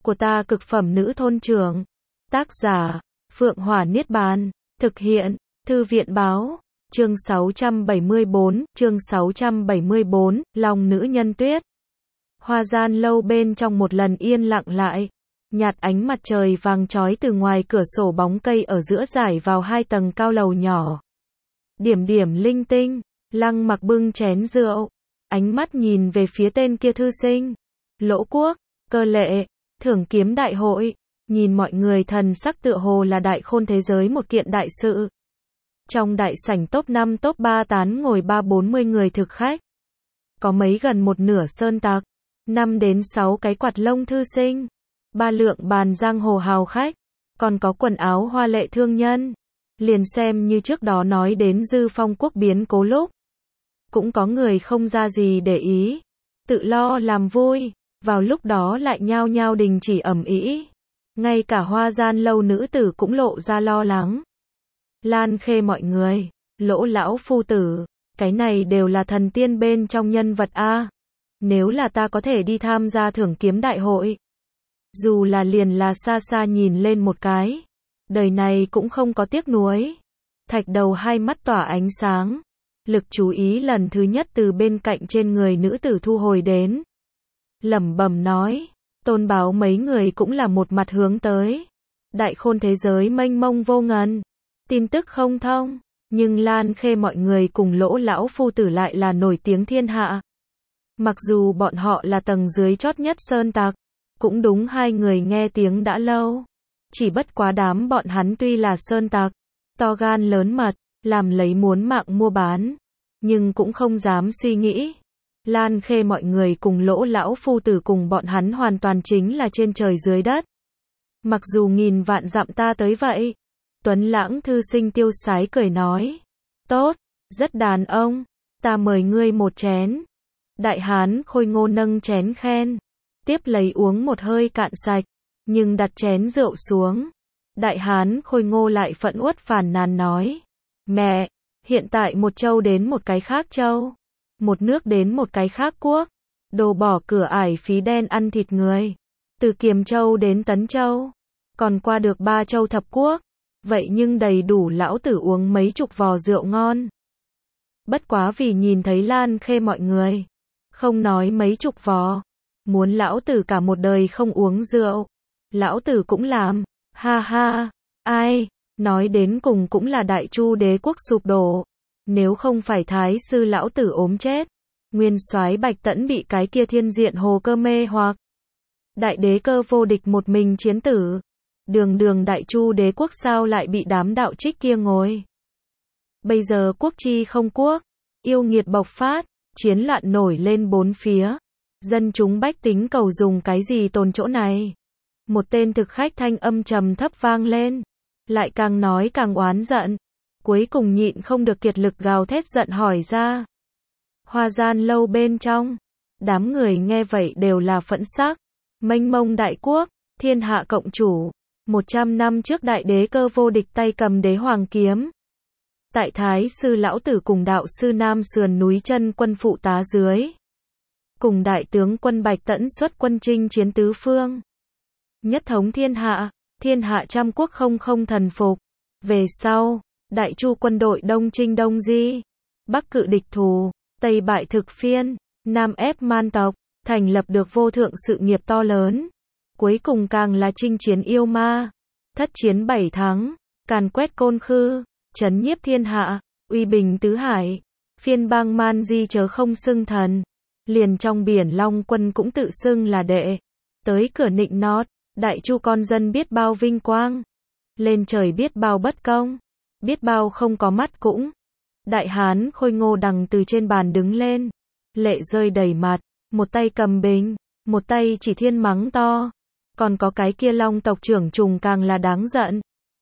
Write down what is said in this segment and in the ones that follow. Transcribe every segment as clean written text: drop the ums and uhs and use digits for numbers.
của ta cực phẩm nữ thôn trưởng. Tác giả, Phượng Hỏa Niết Bàn. Thực hiện, Thư viện báo. Chương 674, Lòng nữ nhân tuyết. Hoa gian lâu bên trong một lần yên lặng lại. Nhạt ánh mặt trời vàng chói từ ngoài cửa sổ bóng cây ở giữa rải vào 2 tầng cao lầu nhỏ. Điểm điểm linh tinh, Lăng Mặc bưng chén rượu, ánh mắt nhìn về phía tên kia thư sinh. Lỗ Quốc, Cơ Lệ, thưởng kiếm đại hội, nhìn mọi người thần sắc tựa hồ là đại khôn thế giới một kiện đại sự. Trong đại sảnh top 5 top 3 tán ngồi 30-40 người thực khách. Có mấy gần một nửa sơn tặc, 5 đến 6 cái quạt lông thư sinh, 3 lượng bàn giang hồ hào khách, còn có quần áo hoa lệ thương nhân. Liền xem như trước đó nói đến Dư Phong quốc biến cố lúc, cũng có người không ra gì để ý, tự lo làm vui, vào lúc đó lại nhao nhao đình chỉ ầm ĩ. Ngay cả hoa gian lâu nữ tử cũng lộ ra lo lắng. Lan Khê mọi người, Lỗ lão phu tử, cái này đều là thần tiên bên trong nhân vật a. Nếu là ta có thể đi tham gia thưởng kiếm đại hội, dù là liền là xa xa nhìn lên một cái, đời này cũng không có tiếc nuối. Thạch Đầu hai mắt tỏa ánh sáng, lực chú ý lần thứ nhất từ bên cạnh trên người nữ tử thu hồi đến. Lẩm bẩm nói, Tôn Báo mấy người cũng là một mặt hướng tới. Đại khôn thế giới mênh mông vô ngần, tin tức không thông, nhưng Lan Khê mọi người cùng Lỗ lão phu tử lại là nổi tiếng thiên hạ. Mặc dù bọn họ là tầng dưới chót nhất sơn tặc, cũng đúng hai người nghe tiếng đã lâu. Chỉ bất quá đám bọn hắn tuy là sơn tặc, to gan lớn mật, làm lấy muốn mạng mua bán, nhưng cũng không dám suy nghĩ. Lan Khê mọi người cùng Lỗ lão phu tử cùng bọn hắn hoàn toàn chính là trên trời dưới đất. Mặc dù nghìn vạn dặm ta tới vậy. Tuấn lãng thư sinh tiêu sái cười nói. Tốt, rất đàn ông, ta mời ngươi một chén. Đại hán Khôi Ngô nâng chén khen, tiếp lấy uống một hơi cạn sạch, nhưng đặt chén rượu xuống. Đại hán Khôi Ngô lại phẫn uất phàn nàn nói. Mẹ, hiện tại một châu đến một cái khác châu, một nước đến một cái khác quốc, đồ bỏ cửa ải phí đen ăn thịt người. Từ Kiềm Châu đến Tấn Châu, còn qua được 3 châu thập quốc, vậy nhưng đầy đủ lão tử uống mấy chục vò rượu ngon. Bất quá vì nhìn thấy Lan Khê mọi người, không nói mấy chục vò, muốn lão tử cả một đời không uống rượu, lão tử cũng làm. Ha ha, ai, nói đến cùng cũng là Đại Chu đế quốc sụp đổ. Nếu không phải thái sư lão tử ốm chết, nguyên soái Bạch Tẫn bị cái kia thiên diện hồ cơ mê hoặc, đại đế cơ vô địch một mình chiến tử, đường đường Đại Chu đế quốc sao lại bị đám đạo trích kia ngồi. Bây giờ quốc chi không quốc, yêu nghiệt bộc phát, chiến loạn nổi lên bốn phía, dân chúng bách tính cầu dùng cái gì tồn chỗ này. Một tên thực khách thanh âm trầm thấp vang lên, lại càng nói càng oán giận, cuối cùng nhịn không được kiệt lực gào thét giận hỏi ra. Hoa gian lâu bên trong, đám người nghe vậy đều là phẫn sắc. Mênh mông đại quốc, thiên hạ cộng chủ, 100 năm trước đại đế cơ vô địch tay cầm đế hoàng kiếm. Tại thái sư lão tử cùng đạo sư Nam sườn núi chân quân phụ tá dưới, cùng đại tướng quân Bạch Tẫn xuất quân chinh chiến tứ phương, nhất thống thiên hạ trăm quốc không thần phục. Về sau, Đại Chu quân đội đông chinh đông di, bắc cự địch thù, tây bại thực phiên, nam ép man tộc, thành lập được vô thượng sự nghiệp to lớn. Cuối cùng càng là chinh chiến yêu ma, thất chiến 7 thắng, càn quét côn khư, trấn nhiếp thiên hạ, uy bình tứ hải. Phiên bang man di chớ không xưng thần, liền trong biển Long quân cũng tự xưng là đệ. Tới cửa nịnh nót, Đại Chu con dân biết bao vinh quang, lên trời biết bao bất công, biết bao không có mắt cũng. Đại hán Khôi Ngô đằng từ trên bàn đứng lên, lệ rơi đầy mặt, một tay cầm bình, một tay chỉ thiên mắng to. Còn có cái kia Long tộc trưởng trùng càng là đáng giận.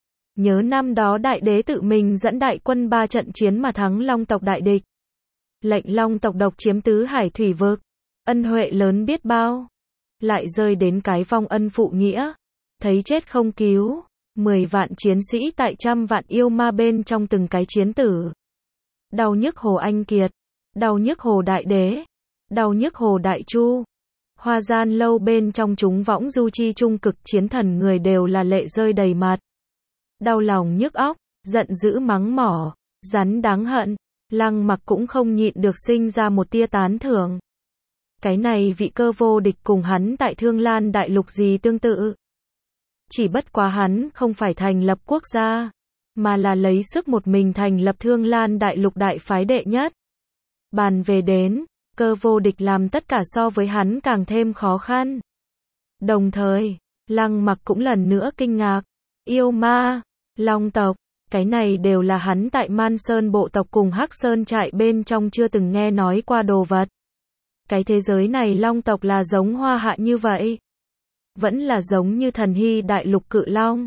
Nhớ năm đó đại đế tự mình dẫn đại quân 3 trận chiến mà thắng Long tộc đại địch, lệnh Long tộc độc chiếm tứ hải thủy vực, ân huệ lớn biết bao. Lại rơi đến cái vong ân phụ nghĩa, thấy chết không cứu, 10 vạn chiến sĩ tại trăm vạn yêu ma bên trong từng cái chiến tử. Đau nhức Hồ Anh Kiệt, đau nhức Hồ Đại Đế, đau nhức Hồ Đại Chu. Hoa Gian Lâu bên trong chúng võng du chi trung cực chiến thần người đều là lệ rơi đầy mặt. Đau lòng nhức óc, giận dữ mắng mỏ, rắn đáng hận, Lăng Mặc cũng không nhịn được sinh ra một tia tán thưởng. Cái này vị cơ vô địch cùng hắn tại Thương Lan Đại Lục gì tương tự. Chỉ bất quá hắn không phải thành lập quốc gia, mà là lấy sức một mình thành lập Thương Lan Đại Lục đại phái đệ nhất. Bàn về đến, cơ vô địch làm tất cả so với hắn càng thêm khó khăn. Đồng thời, Lăng Mặc cũng lần nữa kinh ngạc, yêu ma, long tộc, cái này đều là hắn tại Man Sơn bộ tộc cùng Hắc Sơn trại bên trong chưa từng nghe nói qua đồ vật. Cái thế giới này long tộc là giống Hoa Hạ như vậy, vẫn là giống như Thần Hy Đại Lục cự long.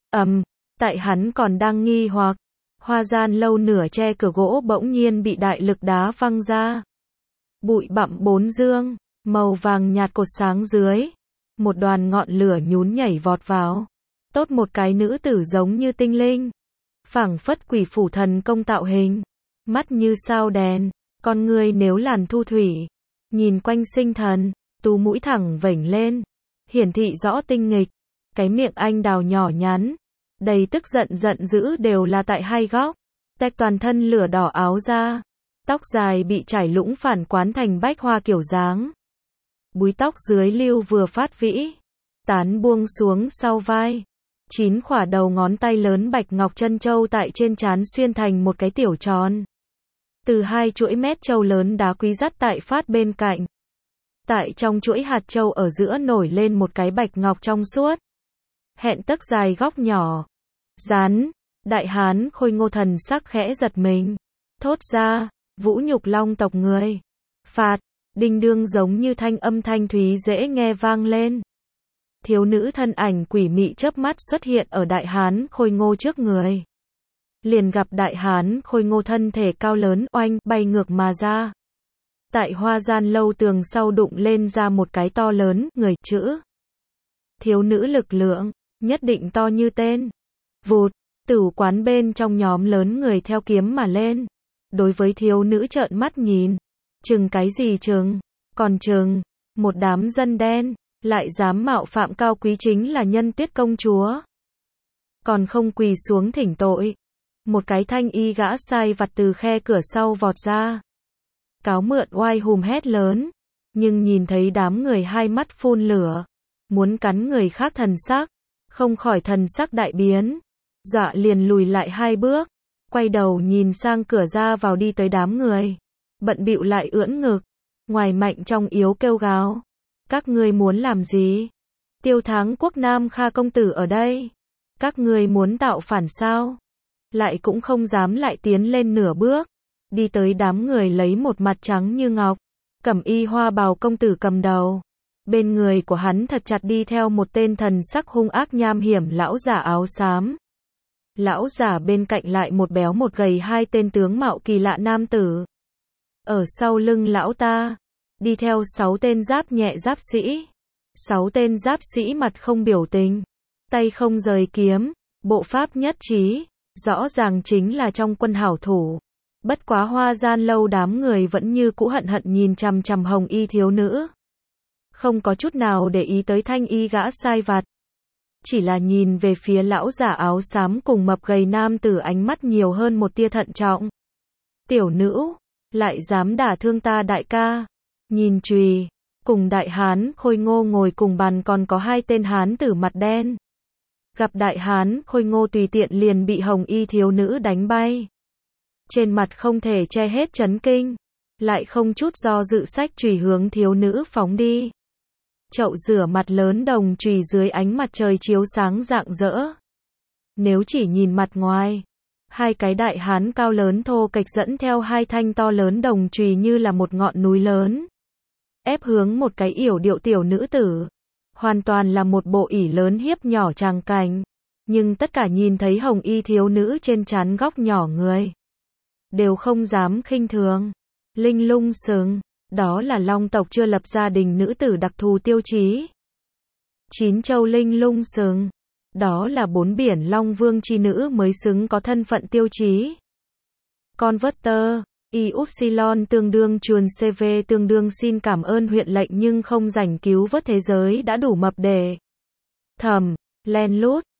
Tại hắn còn đang nghi hoặc, Hoa Gian Lâu nửa che cửa gỗ bỗng nhiên bị đại lực đá văng ra. Bụi bặm bốn dương, màu vàng nhạt cột sáng dưới, một đoàn ngọn lửa nhún nhảy vọt vào. Tốt một cái nữ tử giống như tinh linh, phảng phất quỷ phủ thần công tạo hình, mắt như sao đèn, con ngươi nếu làn thu thủy, nhìn quanh sinh thần, tú mũi thẳng vểnh lên, hiển thị rõ tinh nghịch, cái miệng anh đào nhỏ nhắn, đầy tức giận giận dữ đều là tại hai góc, tách toàn thân lửa đỏ áo ra, tóc dài bị trải lũng phản quán thành bách hoa kiểu dáng. Búi tóc dưới lưu vừa phát vĩ, tán buông xuống sau vai. 9 khỏa đầu ngón tay lớn bạch ngọc chân châu tại trên trán xuyên thành một cái tiểu tròn. Từ 2 chuỗi mét châu lớn đá quý dắt tại phát bên cạnh. Tại trong chuỗi hạt châu ở giữa nổi lên một cái bạch ngọc trong suốt. Hẹn tấc dài góc nhỏ. Rắn, đại hán khôi ngô thần sắc khẽ giật mình. Thốt ra, vũ nhục long tộc người. Phạt, đinh đương giống như thanh âm thanh thúy dễ nghe vang lên. Thiếu nữ thân ảnh quỷ mị chớp mắt xuất hiện ở đại hán khôi ngô trước người. Liền gặp đại hán khôi ngô thân thể cao lớn oanh bay ngược mà ra. Tại Hoa Gian Lâu tường sau đụng lên ra một cái to lớn người chữ. Thiếu nữ lực lượng, nhất định to như tên. Vụt, tử quán bên trong nhóm lớn người theo kiếm mà lên. Đối với thiếu nữ trợn mắt nhìn. Chừng cái gì chừng, còn chừng, một đám dân đen. Lại dám mạo phạm cao quý chính là Nhân Tuyết công chúa. Còn không quỳ xuống thỉnh tội. Một cái thanh y gã sai vặt từ khe cửa sau vọt ra. Cáo mượn oai hùm hét lớn. Nhưng nhìn thấy đám người hai mắt phun lửa. Muốn cắn người khác thần sắc. Không khỏi thần sắc đại biến. Dọa liền lùi lại 2 bước. Quay đầu nhìn sang cửa ra vào đi tới đám người. Bận bịu lại ưỡn ngực. Ngoài mạnh trong yếu kêu gào. Các ngươi muốn làm gì? Tiêu Thắng Quốc Nam Kha công tử ở đây. Các ngươi muốn tạo phản sao? Lại cũng không dám lại tiến lên nửa bước. Đi tới đám người lấy một mặt trắng như ngọc. Cẩm y hoa bào công tử cầm đầu. Bên người của hắn thật chặt đi theo một tên thần sắc hung ác nham hiểm lão giả áo xám. Lão giả bên cạnh lại một béo một gầy 2 tên tướng mạo kỳ lạ nam tử. Ở sau lưng lão ta. Đi theo 6 tên giáp nhẹ giáp sĩ. 6 tên giáp sĩ mặt không biểu tình. Tay không rời kiếm. Bộ pháp nhất trí. Rõ ràng chính là trong quân hảo thủ. Bất quá Hoa Gian Lâu đám người vẫn như cũ hận hận nhìn chằm chằm hồng y thiếu nữ. Không có chút nào để ý tới thanh y gã sai vặt. Chỉ là nhìn về phía lão giả áo xám cùng mập gầy nam tử ánh mắt nhiều hơn một tia thận trọng. Tiểu nữ, lại dám đả thương ta đại ca. Nhìn chùy, cùng đại hán khôi ngô ngồi cùng bàn còn có 2 tên hán tử mặt đen. Gặp đại hán khôi ngô tùy tiện liền bị hồng y thiếu nữ đánh bay. Trên mặt không thể che hết chấn kinh, lại không chút do dự sách chùy hướng thiếu nữ phóng đi. Chậu rửa mặt lớn đồng chùy dưới ánh mặt trời chiếu sáng rạng rỡ. Nếu chỉ nhìn mặt ngoài, 2 cái đại hán cao lớn thô kệch dẫn theo 2 thanh to lớn đồng chùy như là một ngọn núi lớn. Ép hướng một cái yểu điệu tiểu nữ tử. Hoàn toàn là một bộ ỷ lớn hiếp nhỏ tràng cảnh. Nhưng tất cả nhìn thấy hồng y thiếu nữ trên trán góc nhỏ người. Đều không dám khinh thường. Linh lung sừng. Đó là long tộc chưa lập gia đình nữ tử đặc thù tiêu chí. 9 châu linh lung sừng. Đó là 4 biển long vương chi nữ mới xứng có thân phận tiêu chí. Converter. Y tương đương chuồn CV tương đương xin cảm ơn huyện lệnh nhưng không rảnh cứu vớt thế giới đã đủ mập để thầm, len lút.